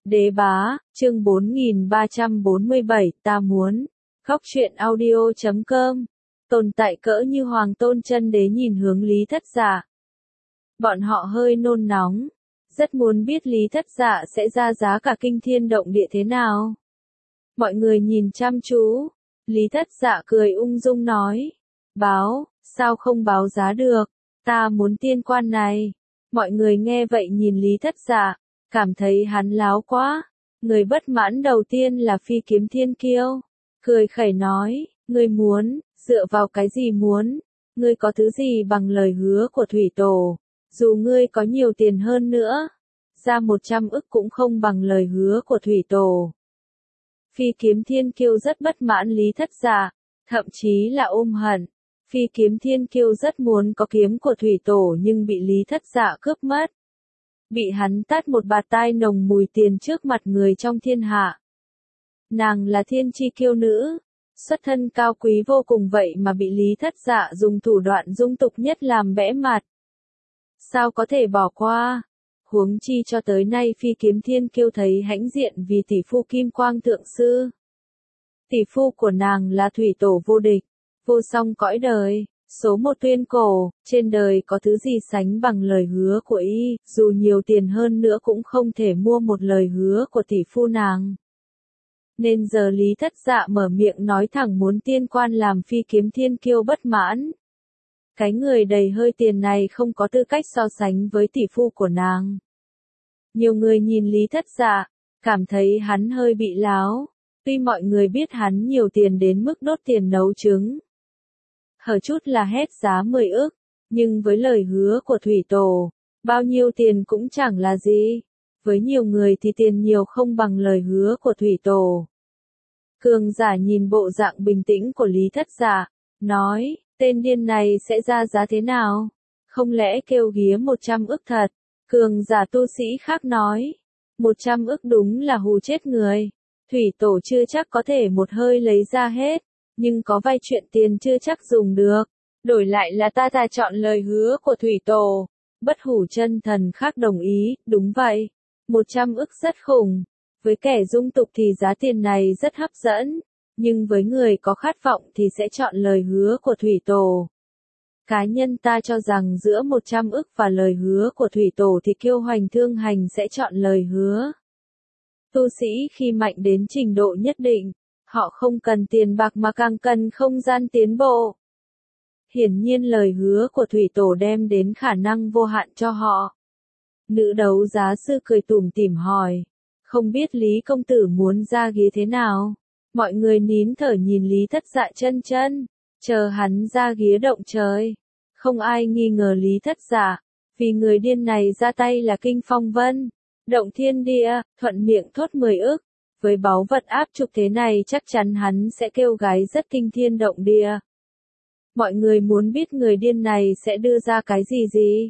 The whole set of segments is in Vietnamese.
Đế bá, chương 4347, ta muốn. Khóc truyện audio.com. Tồn tại cỡ như Hoàng Tôn Chân Đế nhìn hướng Lý Thất Dạ. Bọn họ hơi nôn nóng, rất muốn biết Lý Thất Dạ sẽ ra giá cả kinh thiên động địa thế nào. Mọi người nhìn chăm chú, Lý Thất Dạ cười ung dung nói, báo, sao không báo giá được, ta muốn tiên quan này. Mọi người nghe vậy nhìn Lý Thất Dạ, cảm thấy hắn láo quá. Người bất mãn đầu tiên là Phi Kiếm Thiên Kiêu, cười khẩy nói, ngươi muốn, dựa vào cái gì muốn, ngươi có thứ gì bằng lời hứa của Thủy Tổ, dù ngươi có nhiều tiền hơn nữa, ra 100 ức cũng không bằng lời hứa của Thủy Tổ. Phi Kiếm Thiên Kiêu rất bất mãn Lý Thất Dạ, thậm chí là ôm hận. Phi Kiếm Thiên Kiêu rất muốn có kiếm của Thủy Tổ nhưng bị Lý Thất Dạ cướp mất. Bị hắn tát một bạt tai nồng mùi tiền trước mặt người trong thiên hạ. Nàng là thiên chi kiêu nữ, xuất thân cao quý vô cùng vậy mà bị Lý Thất Dạ dùng thủ đoạn dung tục nhất làm bẽ mặt. Sao có thể bỏ qua? Huống chi cho tới nay Phi Kiếm Thiên Kiêu thấy hãnh diện vì tỷ phu Kim Quang Thượng Sư. Tỷ phu của nàng là Thủy Tổ vô địch, vô song cõi đời, số một tuyên cổ, trên đời có thứ gì sánh bằng lời hứa của y, dù nhiều tiền hơn nữa cũng không thể mua một lời hứa của tỷ phu nàng. Nên giờ Lý Thất Dạ mở miệng nói thẳng muốn tiên quan làm Phi Kiếm Thiên Kiêu bất mãn. Cái người đầy hơi tiền này không có tư cách so sánh với tỷ phu của nàng. Nhiều người nhìn Lý Thất Dạ, cảm thấy hắn hơi bị láo, tuy mọi người biết hắn nhiều tiền đến mức đốt tiền nấu trứng. Hở chút là hét giá 10 ức, nhưng với lời hứa của Thủy Tổ, bao nhiêu tiền cũng chẳng là gì. Với nhiều người thì tiền nhiều không bằng lời hứa của Thủy Tổ. Cường giả nhìn bộ dạng bình tĩnh của Lý Thất Dạ, nói, tên điên này sẽ ra giá thế nào? Không lẽ kêu ghía 100 ức thật? Cường giả tu sĩ khác nói, 100 ức đúng là hù chết người. Thủy Tổ chưa chắc có thể một hơi lấy ra hết, nhưng có vài chuyện tiền chưa chắc dùng được. Đổi lại là ta chọn lời hứa của Thủy Tổ. Bất Hủ Chân Thần khác đồng ý, đúng vậy. 100 ức rất khủng. Với kẻ dung tục thì giá tiền này rất hấp dẫn, nhưng với người có khát vọng thì sẽ chọn lời hứa của Thủy Tổ. Cá nhân ta cho rằng giữa 100 ức và lời hứa của Thủy Tổ thì Kiêu Hoành Thương Hành sẽ chọn lời hứa. Tu sĩ khi mạnh đến trình độ nhất định, họ không cần tiền bạc mà càng cần không gian tiến bộ. Hiển nhiên lời hứa của Thủy Tổ đem đến khả năng vô hạn cho họ. Nữ đấu giá sư cười tủm tỉm hỏi, không biết Lý công tử muốn ra ghế thế nào? Mọi người nín thở nhìn Lý Thất Dạ chân, chờ hắn ra ghế động trời. Không ai nghi ngờ Lý Thất Dạ, vì người điên này ra tay là kinh phong vân, động thiên địa, thuận miệng thốt 10 ức. Với báu vật áp trục thế này chắc chắn hắn sẽ kêu gái rất kinh thiên động địa. Mọi người muốn biết người điên này sẽ đưa ra cái gì?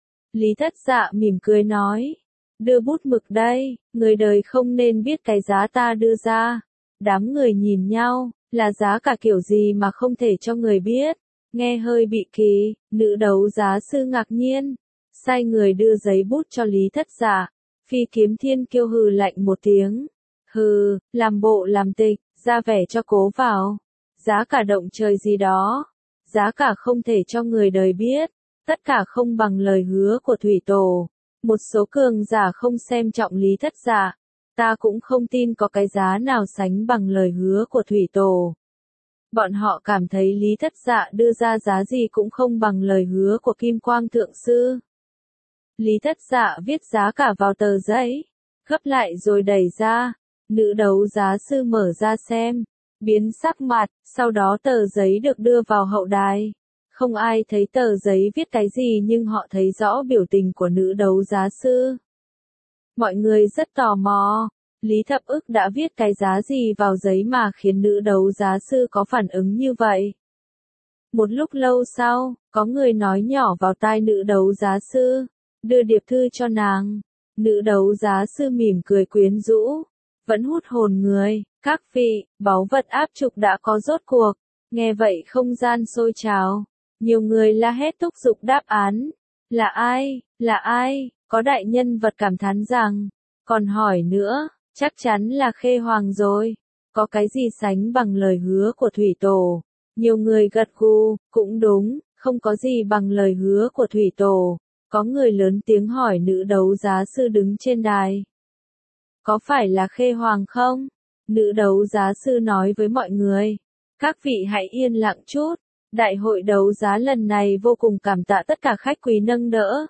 Lý Thất Dạ mỉm cười nói, đưa bút mực đây, người đời không nên biết cái giá ta đưa ra. Đám người nhìn nhau, là giá cả kiểu gì mà không thể cho người biết. Nghe hơi bị kỳ, nữ đấu giá sư ngạc nhiên, sai người đưa giấy bút cho Lý Thất Dạ. Phi Kiếm Thiên Kiêu hừ lạnh một tiếng, hừ, làm bộ làm tịch, ra vẻ cho cố vào. Giá cả động trời gì đó, giá cả không thể cho người đời biết, tất cả không bằng lời hứa của Thủy Tổ. Một số cường giả không xem trọng Lý Thất Dạ, ta cũng không tin có cái giá nào sánh bằng lời hứa của Thủy Tổ. Bọn họ cảm thấy Lý Thất Dạ đưa ra giá gì cũng không bằng lời hứa của Kim Quang Thượng Sư. Lý Thất Dạ viết giá cả vào tờ giấy, gấp lại rồi đẩy ra. Nữ đấu giá sư mở ra xem, biến sắc mặt, sau đó tờ giấy được đưa vào hậu đài. Không ai thấy tờ giấy viết cái gì nhưng họ thấy rõ biểu tình của nữ đấu giá sư. Mọi người rất tò mò, Lý Thập Ức đã viết cái giá gì vào giấy mà khiến nữ đấu giá sư có phản ứng như vậy. Một lúc lâu sau, có người nói nhỏ vào tai nữ đấu giá sư, đưa điệp thư cho nàng. Nữ đấu giá sư mỉm cười quyến rũ, vẫn hút hồn người, các vị, báu vật áp trục đã có rốt cuộc. Nghe vậy không gian sôi trào, nhiều người la hét thúc giục đáp án. Là ai? Có đại nhân vật cảm thán rằng, Còn hỏi nữa, chắc chắn là Khê Hoàng rồi. Có cái gì sánh bằng lời hứa của Thủy Tổ? Nhiều người gật gù, cũng đúng, không có gì bằng lời hứa của Thủy Tổ. Có người lớn tiếng hỏi nữ đấu giá sư đứng trên đài. Có phải là Khê Hoàng không? Nữ đấu giá sư nói với mọi người. Các vị hãy yên lặng chút. Đại hội đấu giá lần này vô cùng cảm tạ tất cả khách quý nâng đỡ.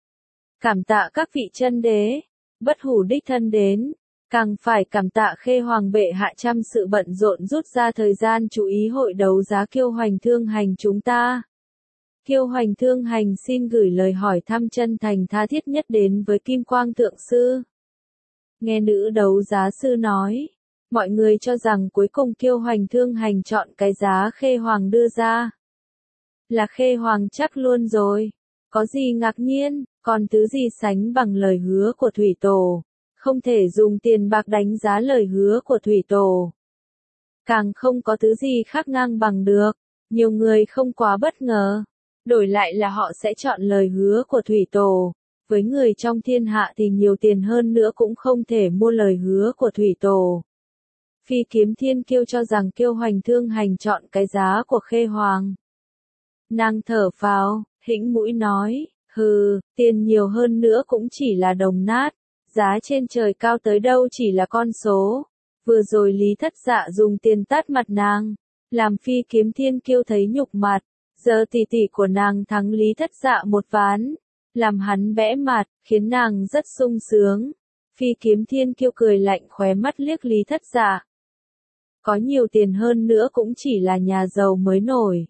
Cảm tạ các vị chân đế, bất hủ đích thân đến. Càng phải cảm tạ Khê Hoàng bệ hạ trăm sự bận rộn rút ra thời gian chú ý hội đấu giá Kiêu Hoành Thương Hành chúng ta. Kiêu Hoành Thương Hành xin gửi lời hỏi thăm chân thành tha thiết nhất đến với Kim Quang Thượng Sư. Nghe nữ đấu giá sư nói, mọi người cho rằng cuối cùng Kiêu Hoành Thương Hành chọn cái giá Khê Hoàng đưa ra. Là Khê Hoàng chắc luôn rồi. Có gì ngạc nhiên, còn thứ gì sánh bằng lời hứa của Thủy Tổ. Không thể dùng tiền bạc đánh giá lời hứa của Thủy Tổ. Càng không có thứ gì khác ngang bằng được. Nhiều người không quá bất ngờ. Đổi lại là họ sẽ chọn lời hứa của Thủy Tổ. Với người trong thiên hạ thì nhiều tiền hơn nữa cũng không thể mua lời hứa của Thủy Tổ. Phi Kiếm Thiên Kiêu cho rằng Kiêu Hoành Thương Hành chọn cái giá của Khê Hoàng. Nàng thở phào, hĩnh mũi nói, hừ, tiền nhiều hơn nữa cũng chỉ là đồng nát. Giá trên trời cao tới đâu chỉ là con số. Vừa rồi Lý Thất Dạ dùng tiền tát mặt nàng, làm Phi Kiếm Thiên Kiêu thấy nhục mặt. Giờ tỷ tỷ của nàng thắng Lý Thất Dạ một ván, làm hắn bẽ mặt, khiến nàng rất sung sướng. Phi Kiếm Thiên Kiêu cười lạnh khóe mắt liếc Lý Thất Dạ. Có nhiều tiền hơn nữa cũng chỉ là nhà giàu mới nổi.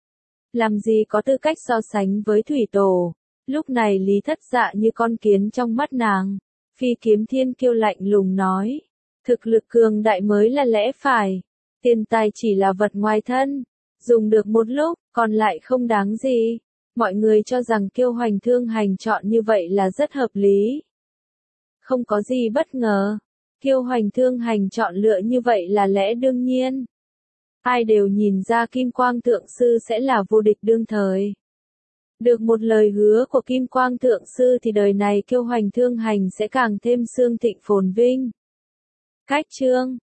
Làm gì có tư cách so sánh với Thủy Tổ. Lúc này Lý Thất Dạ như con kiến trong mắt nàng. Phi Kiếm Thiên Kiêu lạnh lùng nói. Thực lực cường đại mới là lẽ phải. Tiền tài chỉ là vật ngoài thân. Dùng được một lúc, còn lại không đáng gì. Mọi người cho rằng Kiêu Hoành Thương Hành chọn như vậy là rất hợp lý. Không có gì bất ngờ. Kiêu Hoành Thương Hành chọn lựa như vậy là lẽ đương nhiên. Ai đều nhìn ra Kim Quang Thượng Sư sẽ là vô địch đương thời. Được một lời hứa của Kim Quang Thượng Sư thì đời này Kiêu Hoành Thương Hành sẽ càng thêm xương thịnh phồn vinh. Cách chương